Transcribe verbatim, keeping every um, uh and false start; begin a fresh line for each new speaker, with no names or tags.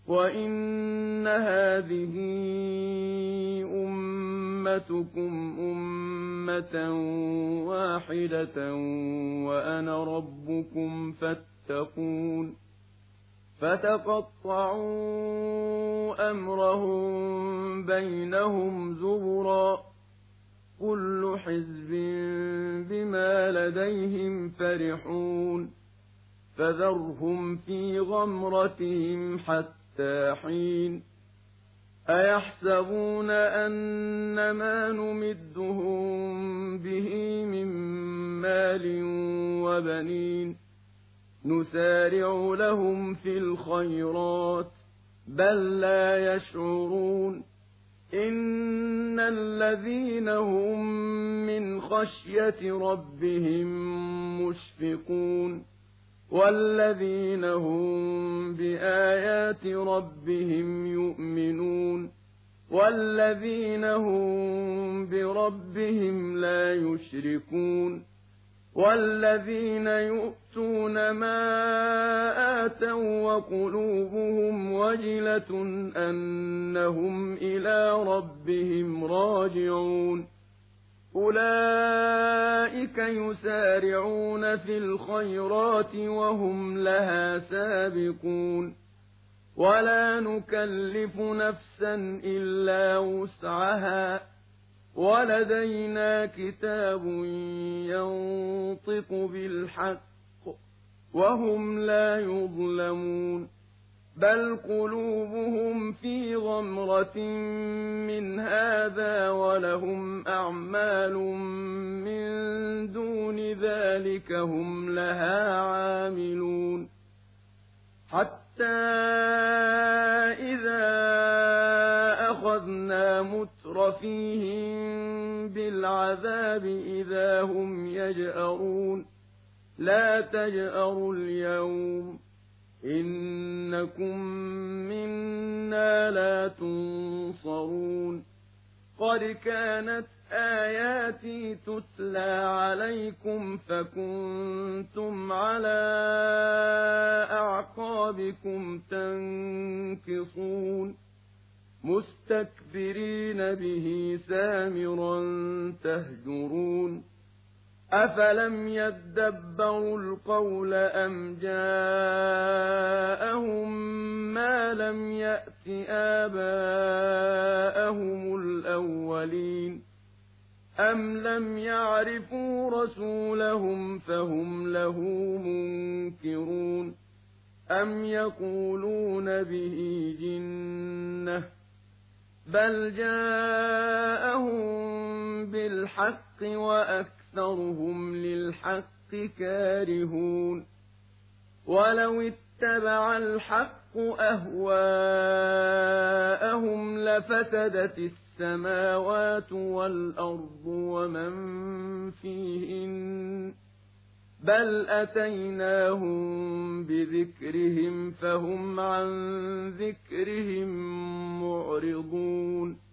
وَإِنَّ هَٰذِهِ أُمَّتُكُمْ أُمَّةً وَاحِدَةً وَأَنَا رَبُّكُمْ فَاتَّقُونِ فَتَقَطَّعُوا أَمْرَهُم بَيْنَهُمْ زُبُرًا ۖ كُلُّ حِزْبٍ بِمَا لَدَيْهِمْ فَرِحُونَ فَذَرْهُمْ فِي غَمْرَتِهِمْ حَتَّىٰ حِينٍ أَيَحْسَبُونَ أَنَّمَا نُمِدُّهُم بِهِ مِن مَّالٍ وَبَنِينَ نُسَارِعُ لَهُمْ فِي الْخَيْرَاتِ بَل لَّا يَشْعُرُونَ إِنَّ الَّذِينَ هُم مِّنْ خَشْيَةِ رَبِّهِم مُّشْفِقُونَ وَالَّذِينَ هُم بِآيَاتِ رَبِّهِمْ يُؤْمِنُونَ وَالَّذِينَ هُم بِرَبِّهِمْ لَا يُشْرِكُونَ وَالَّذِينَ يُؤْتُونَ مَا آتَوا وَّقُلُوبُهُمْ وَجِلَةٌ أَنَّهُمْ إِلَىٰ رَبِّهِمْ راجعون أُولَٰئِكَ يُسَارِعُونَ فِي الْخَيْرَاتِ وَهُمْ لَهَا سَابِقُونَ وَلَا نُكَلِّفُ نَفْسًا إِلَّا وُسْعَهَا وَلَدَيْنَا كِتَابٌ يَنطِقُ بِالْحَقِّ وَهُمْ لَا يُظْلَمُونَ بَلْ قُلُوبُهُمْ فِي غَمْرَةٍ مِّنْ هَٰذَا وَلَهُمْ أَعْمَالٌ مِّن دُونِ ذَٰلِكَ هُمْ لَهَا عَامِلُونَ حَتَّىٰ إِذَا أَخَذْنَا مُتْرَفِيهِم بِالْعَذَابِ إِذَا هُمْ يَجْأَرُونَ لَا تَجْأَرُوا الْيَوْمَ إِنَّكُم مِّنَّا لَا تُنصَرُونَ قَدْ كَانَتْ آيَاتِي تُتْلَىٰ عَلَيْكُمْ فَكُنتُمْ عَلَىٰ أَعْقَابِكُمْ تَنكِصُونَ مُسْتَكْبِرِينَ بِهِ سَامِرًا تَهْجُرُونَ أَفَلَمْ يَدَّبَّرُوا الْقَوْلَ أَمْ جَاءَهُم مَّا لَمْ يَأْتِ آبَاءَهُمُ الْأَوَّلِينَ أَمْ لَمْ يَعْرِفُوا رَسُولَهُمْ فَهُمْ لَهُ مُنكِرُونَ أَمْ يَقُولُونَ بِهِ جِنَّةٌ بَلْ جَاءَهُم بِالْحَقِّ وَأَكْثَرُهُمْ لِلْحَقِّ كَارِهُونَ وَلَوِ اتَّبَعَ الْحَقُّ أَهْوَاءَهُمْ لَفَسَدَتِ السَّمَاوَاتُ وَالْأَرْضُ وَمَن فِيهِنَّ بَلْ أَتَيْنَاهُم بِذِكْرِهِمْ فَهُمْ عَن ذِكْرِهِم مُّعْرِضُونَ